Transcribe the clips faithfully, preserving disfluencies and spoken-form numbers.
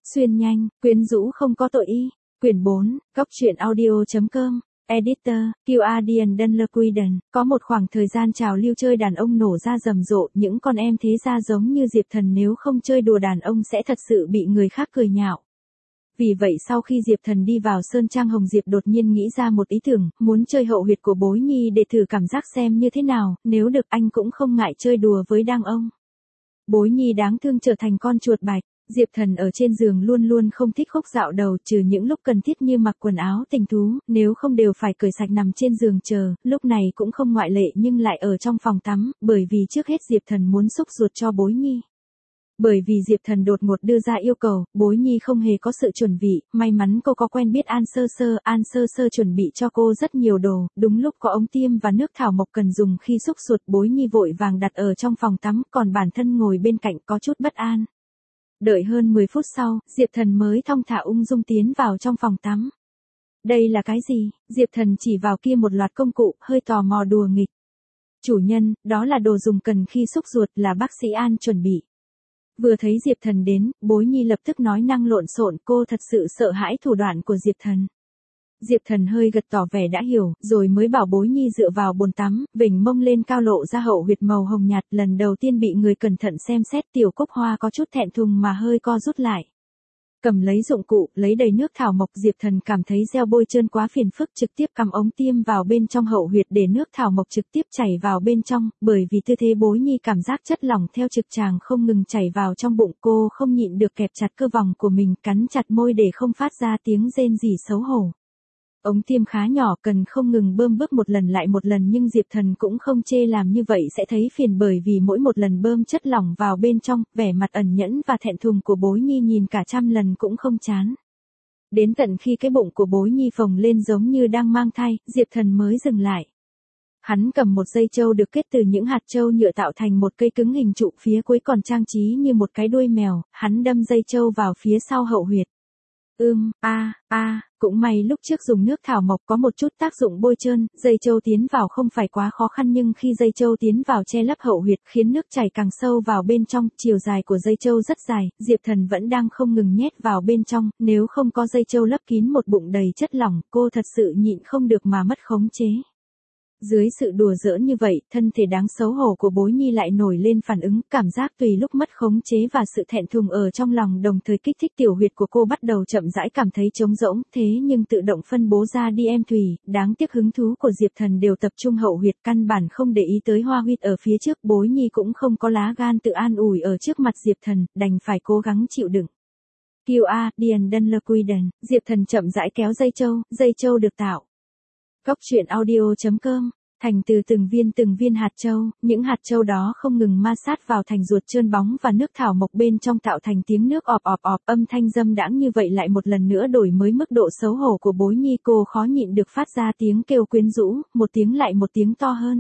Xuyên nhanh, quyến rũ không có tội y. Quyển bốn, Góc truyện audio chấm com. Editor, Guardian Dunlequiden, có một khoảng thời gian trào lưu chơi đàn ông nổ ra rầm rộ, những con em thế gia giống như Diệp Thần nếu không chơi đùa đàn ông sẽ thật sự bị người khác cười nhạo. Vì vậy sau khi Diệp Thần đi vào Sơn Trang Hồng Diệp đột nhiên nghĩ ra một ý tưởng, muốn chơi hậu huyệt của Bối Nhi để thử cảm giác xem như thế nào, nếu được anh cũng không ngại chơi đùa với đàn ông. Bối Nhi đáng thương trở thành con chuột bạch. Diệp Thần ở trên giường luôn luôn không thích khúc dạo đầu, trừ những lúc cần thiết như mặc quần áo tình thú, nếu không đều phải cởi sạch nằm trên giường chờ, lúc này cũng không ngoại lệ nhưng lại ở trong phòng tắm, bởi vì trước hết Diệp Thần muốn xúc ruột cho Bối Nhi. Bởi vì Diệp Thần đột ngột đưa ra yêu cầu, Bối Nhi không hề có sự chuẩn bị, may mắn cô có quen biết An Sơ Sơ, An Sơ Sơ chuẩn bị cho cô rất nhiều đồ, đúng lúc có ống tiêm và nước thảo mộc cần dùng khi xúc ruột, Bối Nhi vội vàng đặt ở trong phòng tắm, còn bản thân ngồi bên cạnh có chút bất an. Đợi hơn mười phút sau, Diệp Thần mới thong thả ung dung tiến vào trong phòng tắm. Đây là cái gì? Diệp Thần chỉ vào kia một loạt công cụ, hơi tò mò đùa nghịch. Chủ nhân, đó là đồ dùng cần khi xúc ruột, là bác sĩ An chuẩn bị. Vừa thấy Diệp Thần đến, Bối Nhi lập tức nói năng lộn xộn, cô thật sự sợ hãi thủ đoạn của Diệp Thần. Diệp Thần hơi gật tỏ vẻ đã hiểu, rồi mới bảo Bối Nhi dựa vào bồn tắm, vểnh mông lên cao lộ ra hậu huyệt màu hồng nhạt, lần đầu tiên bị người cẩn thận xem xét, Tiểu Cúc Hoa có chút thẹn thùng mà hơi co rút lại. Cầm lấy dụng cụ, lấy đầy nước thảo mộc, Diệp Thần cảm thấy gel bôi trơn quá phiền phức, trực tiếp cắm ống tiêm vào bên trong hậu huyệt để nước thảo mộc trực tiếp chảy vào bên trong, bởi vì tư thế Bối Nhi cảm giác chất lỏng theo trực tràng không ngừng chảy vào trong bụng, cô không nhịn được kẹp chặt cơ vòng của mình, cắn chặt môi để không phát ra tiếng rên rỉ xấu hổ. Ống tiêm khá nhỏ, cần không ngừng bơm bớp một lần lại một lần, nhưng Diệp Thần cũng không chê làm như vậy sẽ thấy phiền, bởi vì mỗi một lần bơm chất lỏng vào bên trong, vẻ mặt ẩn nhẫn và thẹn thùng của Bối Nhi nhìn cả trăm lần cũng không chán. Đến tận khi cái bụng của Bối Nhi phồng lên giống như đang mang thai, Diệp Thần mới dừng lại. Hắn cầm một dây châu được kết từ những hạt châu nhựa tạo thành một cây cứng hình trụ, phía cuối còn trang trí như một cái đuôi mèo, hắn đâm dây châu vào phía sau hậu huyệt. Ưm, a, a, cũng may lúc trước dùng nước thảo mộc có một chút tác dụng bôi trơn, dây châu tiến vào không phải quá khó khăn, nhưng khi dây châu tiến vào che lấp hậu huyệt khiến nước chảy càng sâu vào bên trong, chiều dài của dây châu rất dài, Diệp Thần vẫn đang không ngừng nhét vào bên trong, nếu không có dây châu lấp kín một bụng đầy chất lỏng, cô thật sự nhịn không được mà mất khống chế. Dưới sự đùa giỡn như vậy, thân thể đáng xấu hổ của Bối Nhi lại nổi lên phản ứng, cảm giác tùy lúc mất khống chế và sự thẹn thùng ở trong lòng đồng thời kích thích tiểu huyệt của cô bắt đầu chậm rãi cảm thấy trống rỗng, thế nhưng tự động phân bố ra đi em Thùy, đáng tiếc hứng thú của Diệp Thần đều tập trung hậu huyệt, căn bản không để ý tới hoa huyệt ở phía trước, Bối Nhi cũng không có lá gan tự an ủi ở trước mặt Diệp Thần, đành phải cố gắng chịu đựng. Guardian Dunlequiden, Diệp Thần chậm rãi kéo dây châu, dây châu được tạo. Góc truyện audio chấm com, thành từ từng viên từng viên hạt châu, những hạt châu đó không ngừng ma sát vào thành ruột trơn bóng và nước thảo mộc bên trong tạo thành tiếng nước ọp ọp ọp, âm thanh dâm đãng như vậy lại một lần nữa đổi mới mức độ xấu hổ của Bối Nhi, cô khó nhịn được phát ra tiếng kêu quyến rũ, một tiếng lại một tiếng to hơn.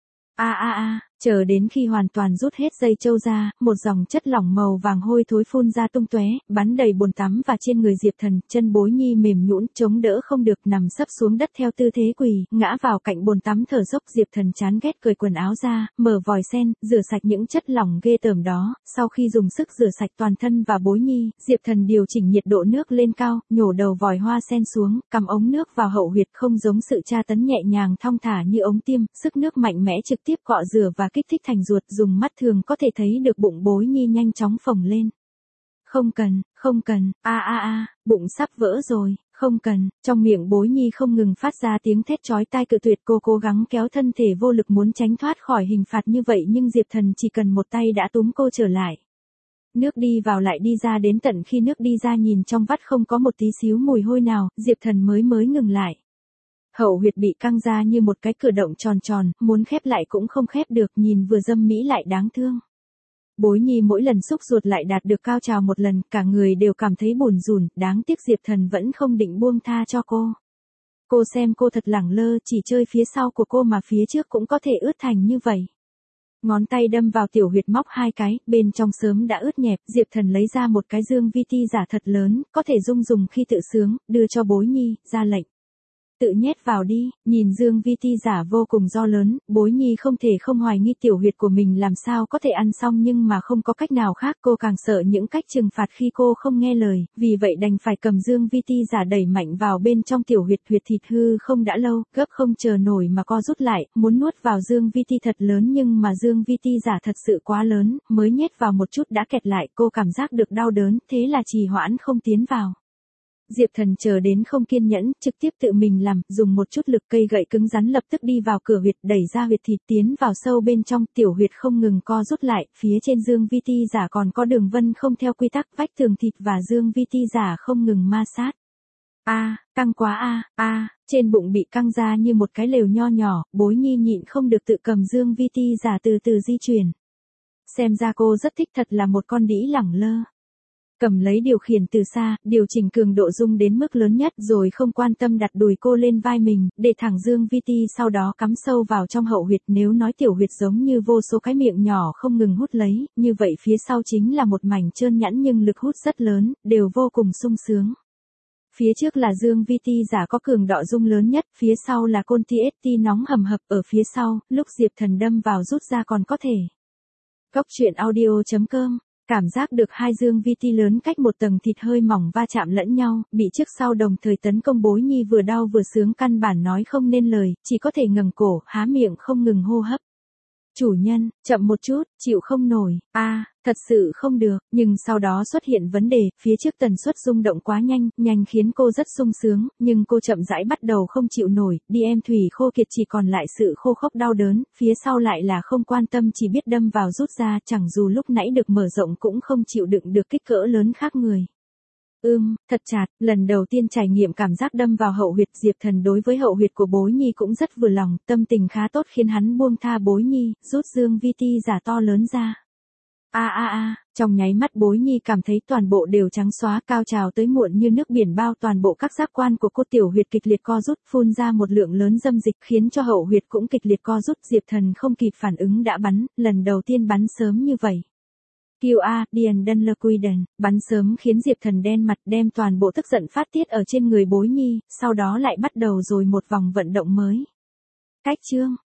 A a a, chờ đến khi hoàn toàn rút hết dây châu ra, một dòng chất lỏng màu vàng hôi thối phun ra tung tóe, bắn đầy bồn tắm và trên người Diệp Thần, chân Bối Nhi mềm nhũn, chống đỡ không được, nằm sấp xuống đất theo tư thế quỳ, ngã vào cạnh bồn tắm thở dốc. Diệp Thần chán ghét cởi quần áo ra, mở vòi sen, rửa sạch những chất lỏng ghê tởm đó, sau khi dùng sức rửa sạch toàn thân và Bối Nhi, Diệp Thần điều chỉnh nhiệt độ nước lên cao, nhổ đầu vòi hoa sen xuống, cắm ống nước vào hậu huyệt, không giống sự tra tấn nhẹ nhàng thong thả như ống tiêm, sức nước mạnh mẽ trực tiếp cọ rửa và kích thích thành ruột, dùng mắt thường có thể thấy được bụng Bối Nhi nhanh chóng phồng lên. Không cần, không cần, a a a, bụng sắp vỡ rồi, không cần, trong miệng Bối Nhi không ngừng phát ra tiếng thét chói tai cự tuyệt, cô cố gắng kéo thân thể vô lực muốn tránh thoát khỏi hình phạt như vậy nhưng Diệp Thần chỉ cần một tay đã túm cô trở lại. Nước đi vào lại đi ra, đến tận khi nước đi ra nhìn trong vắt không có một tí xíu mùi hôi nào, Diệp Thần mới mới ngừng lại. Hậu huyệt bị căng ra như một cái cửa động tròn tròn, muốn khép lại cũng không khép được, nhìn vừa dâm mỹ lại đáng thương. Bối Nhi mỗi lần xúc ruột lại đạt được cao trào một lần, cả người đều cảm thấy bủn rủn, đáng tiếc Diệp Thần vẫn không định buông tha cho cô. Cô xem cô thật lẳng lơ, chỉ chơi phía sau của cô mà phía trước cũng có thể ướt thành như vậy. Ngón tay đâm vào tiểu huyệt móc hai cái, bên trong sớm đã ướt nhẹp, Diệp Thần lấy ra một cái dương vi ti giả thật lớn, có thể dung dùng khi tự sướng, đưa cho Bối Nhi, ra lệnh. tự nhét vào đi, nhìn Dương Vi Ti giả vô cùng do lớn, Bối Nhi không thể không hoài nghi tiểu huyệt của mình làm sao có thể ăn xong nhưng mà không có cách nào khác, cô càng sợ những cách trừng phạt khi cô không nghe lời, vì vậy đành phải cầm Dương Vi Ti giả đẩy mạnh vào bên trong tiểu huyệt, huyệt thịt hư không đã lâu, gấp không chờ nổi mà co rút lại, muốn nuốt vào Dương Vi Ti thật lớn nhưng mà Dương Vi Ti giả thật sự quá lớn, mới nhét vào một chút đã kẹt lại, cô cảm giác được đau đớn, thế là trì hoãn không tiến vào. Diệp Thần chờ đến không kiên nhẫn, trực tiếp tự mình làm, dùng một chút lực, cây gậy cứng rắn lập tức đi vào cửa huyệt, đẩy ra huyệt thịt tiến vào sâu bên trong, tiểu huyệt không ngừng co rút lại, phía trên Dương Vi Ti giả còn có đường vân không theo quy tắc, vách tường thịt và Dương Vi Ti giả không ngừng ma sát. A, căng quá a, a, trên bụng bị căng ra như một cái lều nho nhỏ, Bối Nhi nhịn không được tự cầm Dương Vi Ti giả từ từ di chuyển. Xem ra cô rất thích, thật là một con đĩ lẳng lơ. Cầm lấy điều khiển từ xa, điều chỉnh cường độ rung đến mức lớn nhất rồi không quan tâm đặt đùi cô lên vai mình, để thẳng Dương Vi Ti sau đó cắm sâu vào trong hậu huyệt. Nếu nói tiểu huyệt giống như vô số cái miệng nhỏ không ngừng hút lấy, như vậy phía sau chính là một mảnh trơn nhẵn nhưng lực hút rất lớn, đều vô cùng sung sướng. Phía trước là Dương Vi Ti giả có cường độ rung lớn nhất, phía sau là Côn Ti Ét Ti nóng hầm hập, ở phía sau, lúc Diệp Thần đâm vào rút ra còn có thể. Cốc truyện audio chấm com. Cảm giác được hai Dương Vi Ti lớn cách một tầng thịt hơi mỏng va chạm lẫn nhau, bị trước sau đồng thời tấn công, Bối Nhi vừa đau vừa sướng, căn bản nói không nên lời, chỉ có thể ngẩng cổ, há miệng không ngừng hô hấp. Chủ nhân, chậm một chút, chịu không nổi, a, à, thật sự không được, nhưng sau đó xuất hiện vấn đề, phía trước tần suất rung động quá nhanh, nhanh khiến cô rất sung sướng, nhưng cô chậm rãi bắt đầu không chịu nổi, đi em thủy khô kiệt, chỉ còn lại sự khô khốc đau đớn, phía sau lại là không quan tâm, chỉ biết đâm vào rút ra, chẳng dù lúc nãy được mở rộng cũng không chịu đựng được kích cỡ lớn khác người. Ưm, thật chặt, lần đầu tiên trải nghiệm cảm giác đâm vào hậu huyệt, Diệp Thần đối với hậu huyệt của Bối Nhi cũng rất vừa lòng, tâm tình khá tốt khiến hắn buông tha Bối Nhi, rút Dương Vi Ti giả to lớn ra. A a a, trong nháy mắt Bối Nhi cảm thấy toàn bộ đều trắng xóa, cao trào tới muộn như nước biển bao toàn bộ các giác quan của cô, tiểu huyệt kịch liệt co rút, phun ra một lượng lớn dâm dịch khiến cho hậu huyệt cũng kịch liệt co rút, Diệp Thần không kịp phản ứng đã bắn, lần đầu tiên bắn sớm như vậy. Q A, Điền Đân Lơ Quy Đần, bắn sớm khiến Diệp Thần đen mặt, đem toàn bộ tức giận phát tiết ở trên người Bối Nhi, sau đó lại bắt đầu rồi một vòng vận động mới. Cách chương